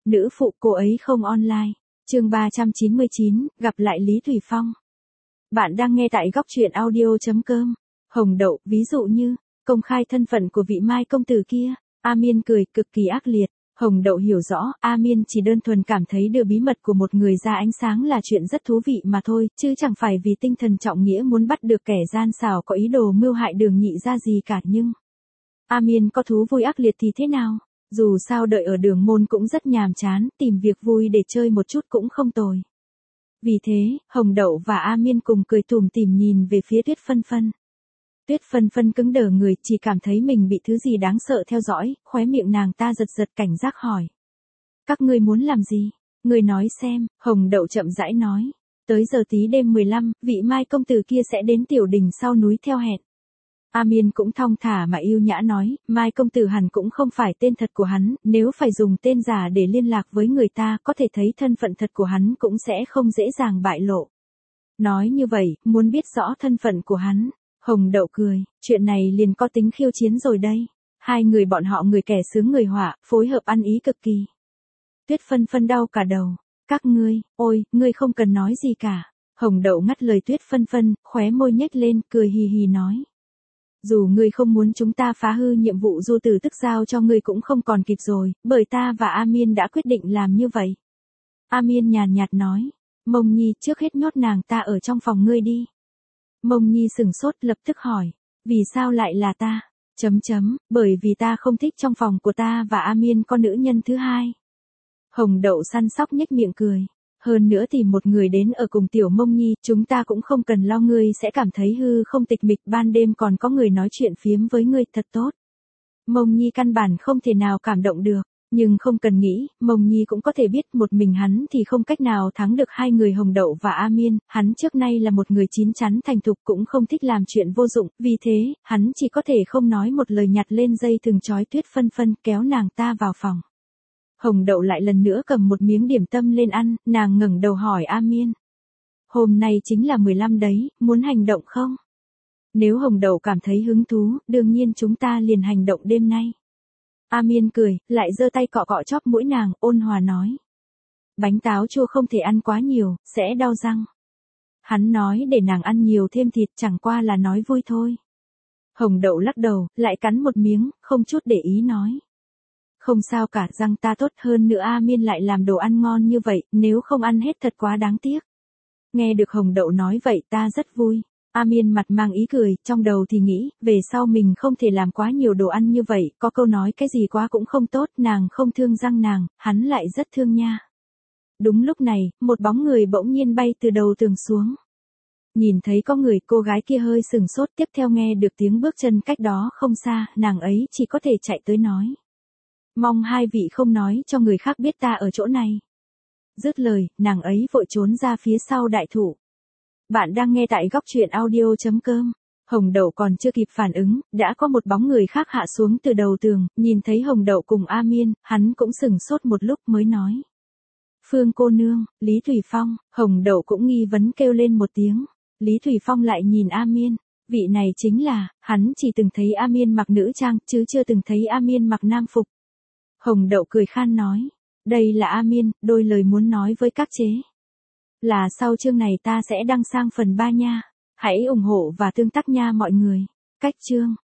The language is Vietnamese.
Nữ phụ cô ấy không online. Chương 399, gặp lại Lý Thủy Phong. Bạn đang nghe tại góc truyện audio.com. Hồng đậu, ví dụ như, công khai thân phận của vị Mai công tử kia. A Miên cười, cực kỳ ác liệt. Hồng đậu hiểu rõ, A Miên chỉ đơn thuần cảm thấy đưa bí mật của một người ra ánh sáng là chuyện rất thú vị mà thôi, chứ chẳng phải vì tinh thần trọng nghĩa muốn bắt được kẻ gian xảo có ý đồ mưu hại Đường Nhị ra gì cả. Nhưng A Miên có thú vui ác liệt thì thế nào? Dù sao đợi ở Đường Môn cũng rất nhàm chán, tìm việc vui để chơi một chút cũng không tồi. Vì thế, Hồng đậu và A Miên cùng cười tủm tỉm nhìn về phía Tuyết Phân Phân. Tuyết Phân Phân cứng đờ người, chỉ cảm thấy mình bị thứ gì đáng sợ theo dõi, khóe miệng nàng ta giật giật cảnh giác hỏi. Các ngươi muốn làm gì? Ngươi nói xem, Hồng đậu chậm rãi nói. Tới giờ tí đêm 15, vị Mai công tử kia sẽ đến tiểu đình sau núi theo hẹn. A Miên cũng thong thả mà yêu nhã nói, Mai công tử hẳn cũng không phải tên thật của hắn, nếu phải dùng tên giả để liên lạc với người ta có thể thấy thân phận thật của hắn cũng sẽ không dễ dàng bại lộ. Nói như vậy, muốn biết rõ thân phận của hắn. Hồng đậu cười, chuyện này liền có tính khiêu chiến rồi đây. Hai người bọn họ người kẻ sướng người họa, phối hợp ăn ý cực kỳ. Tuyết Phân Phân đau cả đầu. Các ngươi, ôi, ngươi không cần nói gì cả. Hồng đậu ngắt lời Tuyết Phân Phân, khóe môi nhếch lên, cười hì hì nói. Dù ngươi không muốn chúng ta phá hư nhiệm vụ du tử tức giao cho ngươi cũng không còn kịp rồi, bởi ta và A Miên đã quyết định làm như vậy. A Miên nhàn nhạt nói, Mông Nhi trước hết nhốt nàng ta ở trong phòng ngươi đi. Mông Nhi sửng sốt lập tức hỏi, vì sao lại là ta? Bởi vì ta không thích trong phòng của ta và A Miên có nữ nhân thứ hai. Hồng đậu săn sóc nhếch miệng cười. Hơn nữa tìm một người đến ở cùng tiểu Mông Nhi, chúng ta cũng không cần lo ngươi sẽ cảm thấy hư không tịch mịch, ban đêm còn có người nói chuyện phiếm với ngươi, thật tốt. Mông Nhi căn bản không thể nào cảm động được, nhưng không cần nghĩ, Mông Nhi cũng có thể biết một mình hắn thì không cách nào thắng được hai người Hồng đậu và A Miên, hắn trước nay là một người chín chắn thành thục cũng không thích làm chuyện vô dụng, vì thế, hắn chỉ có thể không nói một lời nhặt lên dây thừng trói Tuyết Phân Phân kéo nàng ta vào phòng. Hồng đậu lại lần nữa cầm một miếng điểm tâm lên ăn, nàng ngẩng đầu hỏi A Miên. Hôm nay chính là 15 đấy, muốn hành động không? Nếu Hồng đậu cảm thấy hứng thú, đương nhiên chúng ta liền hành động đêm nay. A Miên cười, lại giơ tay cọ cọ chóp mũi nàng, ôn hòa nói. Bánh táo chua không thể ăn quá nhiều, sẽ đau răng. Hắn nói để nàng ăn nhiều thêm thịt, chẳng qua là nói vui thôi. Hồng đậu lắc đầu, lại cắn một miếng, không chút để ý nói. Không sao cả, răng ta tốt, hơn nữa A Miên lại làm đồ ăn ngon như vậy, nếu không ăn hết thật quá đáng tiếc. Nghe được Hồng đậu nói vậy ta rất vui. A Miên mặt mang ý cười, trong đầu thì nghĩ, về sau mình không thể làm quá nhiều đồ ăn như vậy, có câu nói cái gì quá cũng không tốt, nàng không thương răng nàng, hắn lại rất thương nha. Đúng lúc này, một bóng người bỗng nhiên bay từ đầu tường xuống. Nhìn thấy có người, cô gái kia hơi sừng sốt, tiếp theo nghe được tiếng bước chân cách đó không xa, nàng ấy chỉ có thể chạy tới nói. Mong hai vị không nói cho người khác biết ta ở chỗ này. Dứt lời, nàng ấy vội trốn ra phía sau đại thụ. Bạn đang nghe tại góc truyện audio.com. Hồng đậu còn chưa kịp phản ứng, đã có một bóng người khác hạ xuống từ đầu tường, nhìn thấy Hồng đậu cùng A Miên, hắn cũng sừng sốt một lúc mới nói. Phương cô nương, Lý Thủy Phong. Hồng đậu cũng nghi vấn kêu lên một tiếng. Lý Thủy Phong lại nhìn A Miên. Vị này chính là, hắn chỉ từng thấy A Miên mặc nữ trang, chứ chưa từng thấy A Miên mặc nam phục. Hồng đậu cười khan nói. Đây là A Miên, đôi lời muốn nói với các chế. Là sau chương này ta sẽ đăng sang phần 3 nha. Hãy ủng hộ và tương tác nha mọi người. Cách chương.